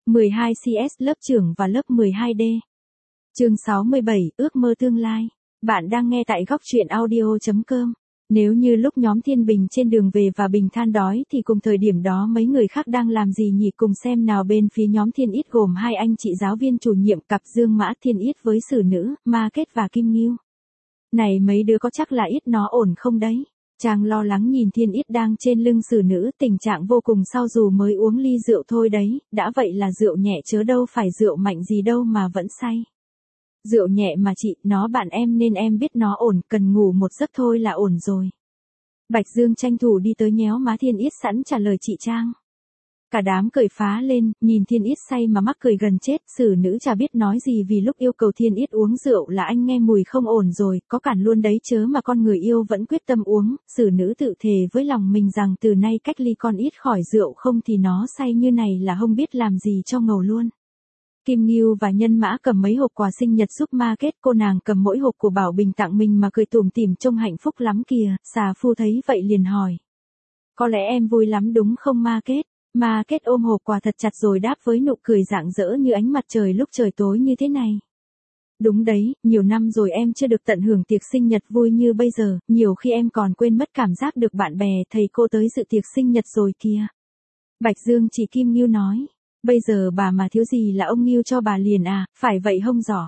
12CS lớp trưởng và lớp 12D. Chương 67, ước mơ tương lai. Bạn đang nghe tại góc truyện audio.com. Nếu như lúc nhóm Thiên Bình trên đường về và Bình than đói thì cùng thời điểm đó mấy người khác đang làm gì nhỉ, cùng xem nào. Bên phía nhóm Thiên Ít gồm hai anh chị giáo viên chủ nhiệm cặp Dương Mã Thiên Ít với Sử Nữ, Ma Kết và Kim Ngưu. Này mấy đứa có chắc là Ít nó ổn không đấy? Chàng lo lắng nhìn Thiên Ít đang trên lưng Sử Nữ, tình trạng vô cùng sau dù mới uống ly rượu thôi đấy, đã vậy là rượu nhẹ chớ đâu phải rượu mạnh gì đâu mà vẫn say. Rượu nhẹ mà chị, nó bạn em nên em biết nó ổn, cần ngủ một giấc thôi là ổn rồi. Bạch Dương tranh thủ đi tới nhéo má Thiên Ít sẵn trả lời chị Trang. Cả đám cười phá lên, nhìn Thiên Ít say mà mắc cười gần chết. Sử Nữ chả biết nói gì vì lúc yêu cầu Thiên Ít uống rượu là anh nghe mùi không ổn rồi, có cản luôn đấy chớ mà con người yêu vẫn quyết tâm uống. Sử Nữ tự thề với lòng mình rằng từ nay cách ly con Ít khỏi rượu, không thì nó say như này là không biết làm gì cho ngầu luôn. Kim Ngưu và Nhân Mã cầm mấy hộp quà sinh nhật giúp Ma Kết, cô nàng cầm mỗi hộp của Bảo Bình tặng mình mà cười tủm tỉm trông hạnh phúc lắm kìa. Xà Phu thấy vậy liền hỏi. Có lẽ em vui lắm đúng không Ma Kết? Ma Kết ôm hộp quà thật chặt rồi đáp với nụ cười rạng rỡ như ánh mặt trời lúc trời tối như thế này. Đúng đấy, nhiều năm rồi em chưa được tận hưởng tiệc sinh nhật vui như bây giờ, nhiều khi em còn quên mất cảm giác được bạn bè thầy cô tới dự tiệc sinh nhật rồi kìa. Bạch Dương chỉ Kim Ngưu nói. Bây giờ bà mà thiếu gì là ông Ngưu cho bà liền à, phải vậy không giỏ.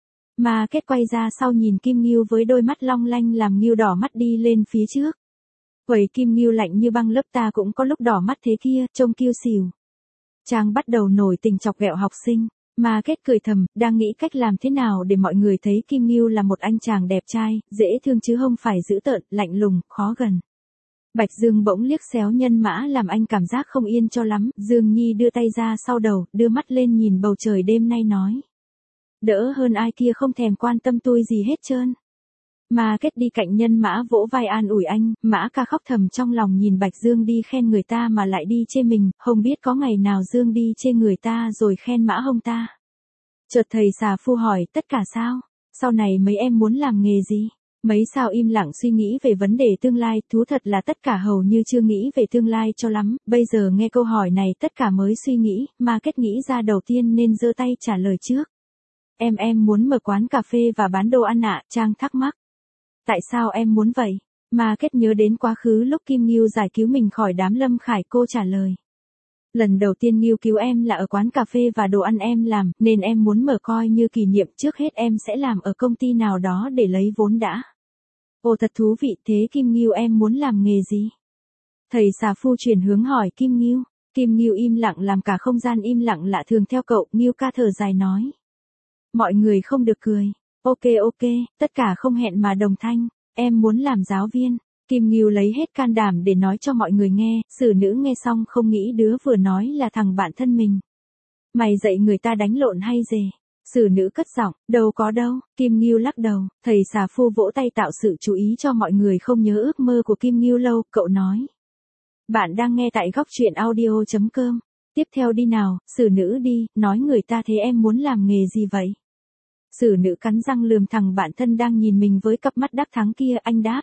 Ma Kết quay ra sau nhìn Kim Ngưu với đôi mắt long lanh làm Ngưu đỏ mắt đi lên phía trước. Vậy Kim Ngưu lạnh như băng, lớp ta cũng có lúc đỏ mắt thế kia, trông kiêu xìu. Trang bắt đầu nổi tình chọc ghẹo học sinh. Ma Kết cười thầm, đang nghĩ cách làm thế nào để mọi người thấy Kim Ngưu là một anh chàng đẹp trai, dễ thương chứ không phải dữ tợn, lạnh lùng, khó gần. Bạch Dương bỗng liếc xéo Nhân Mã làm anh cảm giác không yên cho lắm. Dương Nhi đưa tay ra sau đầu, đưa mắt lên nhìn bầu trời đêm nay nói. Đỡ hơn ai kia không thèm quan tâm tôi gì hết trơn. Ma Kết đi cạnh Nhân Mã vỗ vai an ủi anh. Mã ca khóc thầm trong lòng nhìn Bạch Dương đi khen người ta mà lại đi chê mình, không biết có ngày nào Dương đi chê người ta rồi khen Mã hông ta. Chợt thầy Xà Phu hỏi, tất cả sao? Sau này mấy em muốn làm nghề gì? Mấy sao im lặng suy nghĩ về vấn đề tương lai, thú thật là tất cả hầu như chưa nghĩ về tương lai cho lắm, bây giờ nghe câu hỏi này tất cả mới suy nghĩ. Ma Kết nghĩ ra đầu tiên nên giơ tay trả lời trước. Em muốn mở quán cà phê và bán đồ ăn ạ. Trang thắc mắc. Tại sao em muốn vậy? Ma Kết nhớ đến quá khứ lúc Kim Ngưu giải cứu mình khỏi đám Lâm Khải, cô trả lời. Lần đầu tiên Ngưu cứu em là ở quán cà phê và đồ ăn em làm, nên em muốn mở coi như kỷ niệm, trước hết em sẽ làm ở công ty nào đó để lấy vốn đã. Ồ thật thú vị, thế Kim Ngưu em muốn làm nghề gì? Thầy Xà Phu chuyển hướng hỏi Kim Ngưu. Kim Ngưu im lặng làm cả không gian im lặng lạ thường theo cậu. Ngưu ca thở dài nói. Mọi người không được cười. Ok, tất cả không hẹn mà đồng thanh. Em muốn làm giáo viên. Kim Ngưu lấy hết can đảm để nói cho mọi người nghe. Sử Nữ nghe xong không nghĩ đứa vừa nói là thằng bạn thân mình. Mày dạy người ta đánh lộn hay dề? Sử Nữ cất giọng, đâu có đâu. Kim Ngưu lắc đầu. Thầy Xà Phu vỗ tay tạo sự chú ý cho mọi người không nhớ ước mơ của Kim Ngưu lâu. Cậu nói. Bạn đang nghe tại góc truyện audio.com. Tiếp theo đi nào, Sử Nữ đi, nói người ta thế em muốn làm nghề gì vậy? Sử Nữ cắn răng lườm thằng bạn thân đang nhìn mình với cặp mắt đắc thắng kia. Anh đáp.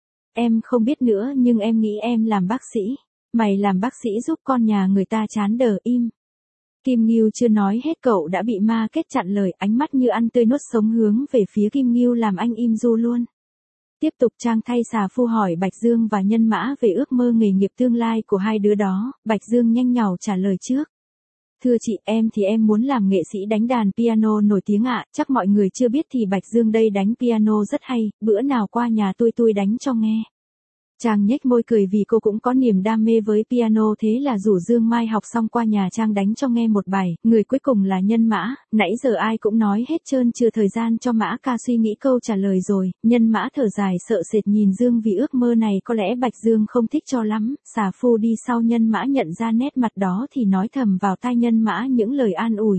Em không biết nữa nhưng em nghĩ em làm bác sĩ. Mày làm bác sĩ giúp con nhà người ta chán đờ. Im. Kim Ngưu chưa nói hết cậu đã bị Ma Kết chặn lời, ánh mắt như ăn tươi nuốt sống hướng về phía Kim Ngưu làm anh im ru luôn. Tiếp tục Trang thay Xà Phu hỏi Bạch Dương và Nhân Mã về ước mơ nghề nghiệp tương lai của hai đứa đó. Bạch Dương nhanh nhảu trả lời trước. Thưa chị, em thì em muốn làm nghệ sĩ đánh đàn piano nổi tiếng ạ. Chắc mọi người chưa biết thì Bạch Dương đây đánh piano rất hay, bữa nào qua nhà tôi đánh cho nghe. Trang nhếch môi cười vì cô cũng có niềm đam mê với piano, thế là rủ Dương Mai học xong qua nhà Trang đánh cho nghe một bài. Người cuối cùng là Nhân Mã, nãy giờ ai cũng nói hết trơn chưa thời gian cho Mã ca suy nghĩ câu trả lời rồi. Nhân Mã thở dài sợ sệt nhìn Dương vì ước mơ này có lẽ Bạch Dương không thích cho lắm. Xà Phu đi sau Nhân Mã nhận ra nét mặt đó thì nói thầm vào tai Nhân Mã những lời an ủi.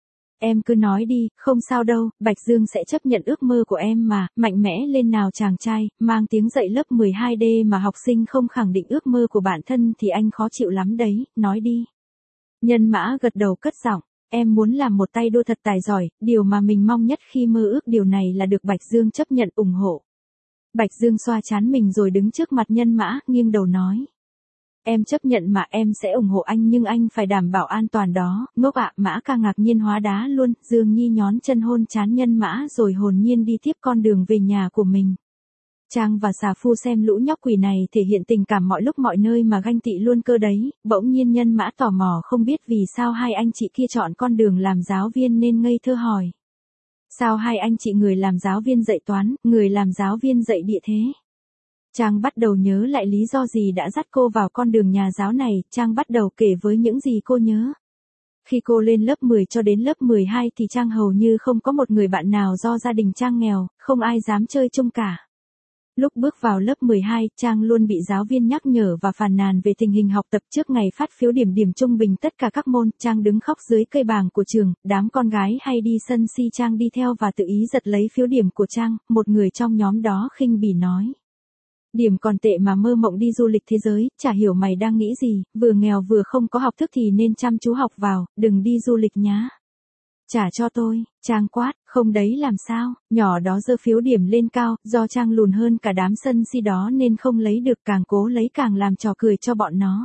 Em cứ nói đi, không sao đâu, Bạch Dương sẽ chấp nhận ước mơ của em mà, mạnh mẽ lên nào chàng trai. Mang tiếng dạy lớp 12D mà học sinh không khẳng định ước mơ của bản thân thì anh khó chịu lắm đấy, nói đi. Nhân Mã gật đầu cất giọng, em muốn làm một tay đua thật tài giỏi, điều mà mình mong nhất khi mơ ước điều này là được Bạch Dương chấp nhận ủng hộ. Bạch Dương xoa trán mình rồi đứng trước mặt Nhân Mã, nghiêng đầu nói. Em chấp nhận mà, em sẽ ủng hộ anh nhưng anh phải đảm bảo an toàn đó. Ngốc ạ. Mã Ca ngạc nhiên hóa đá luôn. Dương Nhi nhón chân hôn trán Nhân Mã rồi hồn nhiên đi tiếp con đường về nhà của mình. Trang và Xà Phu xem lũ nhóc quỷ này thể hiện tình cảm mọi lúc mọi nơi mà ganh tị luôn cơ đấy. Bỗng nhiên Nhân Mã tò mò không biết vì sao hai anh chị kia chọn con đường làm giáo viên nên ngây thơ hỏi. Sao hai anh chị người làm giáo viên dạy toán, người làm giáo viên dạy địa thế? Trang bắt đầu nhớ lại lý do gì đã dắt cô vào con đường nhà giáo này. Trang bắt đầu kể với những gì cô nhớ. Khi cô lên lớp 10 cho đến lớp 12 thì Trang hầu như không có một người bạn nào do gia đình Trang nghèo, không ai dám chơi chung cả. Lúc bước vào lớp 12, Trang luôn bị giáo viên nhắc nhở và phàn nàn về tình hình học tập trước ngày phát phiếu điểm trung bình tất cả các môn. Trang đứng khóc dưới cây bàng của trường, đám con gái hay đi sân si Trang đi theo và tự ý giật lấy phiếu điểm của Trang. Một người trong nhóm đó khinh bỉ nói. Điểm còn tệ mà mơ mộng đi du lịch thế giới, chả hiểu mày đang nghĩ gì, vừa nghèo vừa không có học thức thì nên chăm chú học vào, đừng đi du lịch nhá. Trả cho tôi, Trang quát, không đấy làm sao, nhỏ đó giơ phiếu điểm lên cao, do Trang lùn hơn cả đám sân si đó nên không lấy được, càng cố lấy càng làm trò cười cho bọn nó.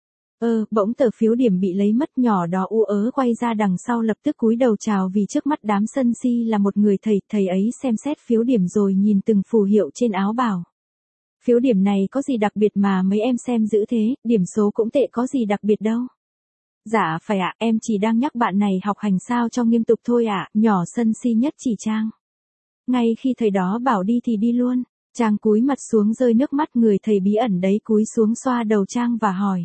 Bỗng tờ phiếu điểm bị lấy mất, nhỏ đó u ớ quay ra đằng sau lập tức cúi đầu chào vì trước mắt đám sân si là một người thầy ấy xem xét phiếu điểm rồi nhìn từng phù hiệu trên áo bảo. Phiếu điểm này có gì đặc biệt mà mấy em xem dữ thế, điểm số cũng tệ có gì đặc biệt đâu. Dạ phải ạ, em chỉ đang nhắc bạn này học hành sao cho nghiêm túc thôi ạ, nhỏ sân si nhất chỉ Trang. Ngay khi thầy đó bảo đi thì đi luôn, Trang cúi mặt xuống rơi nước mắt, người thầy bí ẩn đấy cúi xuống xoa đầu Trang và hỏi.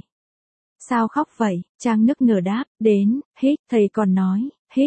Sao khóc vậy? Trang nức nở đáp, thầy còn nói,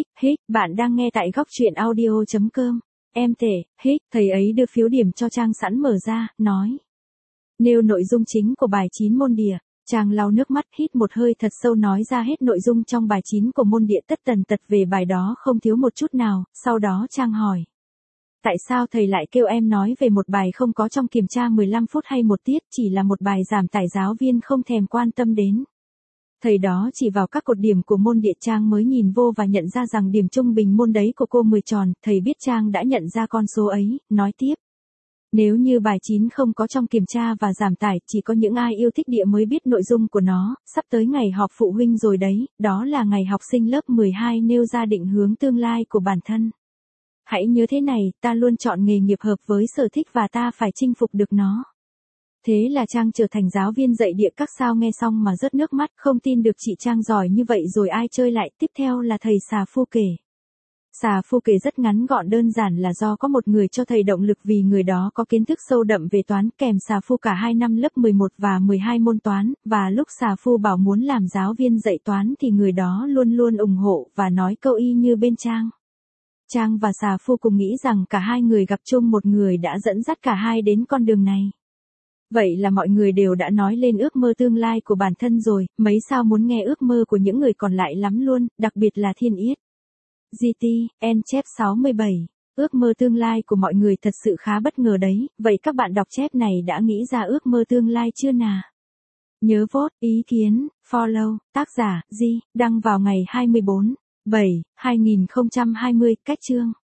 bạn đang nghe tại góc truyện audio.com. Em tệ, thầy ấy đưa phiếu điểm cho Trang sẵn mở ra, nói. Nêu nội dung chính của bài 9 môn địa. Trang lau nước mắt hít một hơi thật sâu nói ra hết nội dung trong bài 9 của môn địa tất tần tật về bài đó không thiếu một chút nào, sau đó Trang hỏi. Tại sao thầy lại kêu em nói về một bài không có trong kiểm tra 15 phút hay một tiết, chỉ là một bài giảm tải giáo viên không thèm quan tâm đến. Thầy đó chỉ vào các cột điểm của môn địa. Trang mới nhìn vô và nhận ra rằng điểm trung bình môn đấy của cô 10 tròn, thầy biết Trang đã nhận ra con số ấy, nói tiếp. Nếu như bài 9 không có trong kiểm tra và giảm tải, chỉ có những ai yêu thích địa mới biết nội dung của nó, sắp tới ngày họp phụ huynh rồi đấy, đó là ngày học sinh lớp 12 nêu ra định hướng tương lai của bản thân. Hãy nhớ thế này, ta luôn chọn nghề nghiệp hợp với sở thích và ta phải chinh phục được nó. Thế là Trang trở thành giáo viên dạy địa. Các sao nghe xong mà rớt nước mắt, không tin được chị Trang giỏi như vậy rồi ai chơi lại. Tiếp theo là thầy Xà Phu kể. Xà Phu kể rất ngắn gọn đơn giản là do có một người cho thầy động lực vì người đó có kiến thức sâu đậm về toán, kèm Xà Phu cả 2 năm lớp 11 và 12 môn toán, và lúc Xà Phu bảo muốn làm giáo viên dạy toán thì người đó luôn luôn ủng hộ và nói câu y như bên Trang. Trang và Xà Phu cùng nghĩ rằng cả hai người gặp chung một người đã dẫn dắt cả hai đến con đường này. Vậy là mọi người đều đã nói lên ước mơ tương lai của bản thân rồi, mấy sao muốn nghe ước mơ của những người còn lại lắm luôn, đặc biệt là Thiên Yết. GT, chép 67. Ước mơ tương lai của mọi người thật sự khá bất ngờ đấy, vậy các bạn đọc chép này đã nghĩ ra ước mơ tương lai chưa nào? Nhớ vote, ý kiến, follow, tác giả, đăng vào ngày 24/7/2020, cách chương.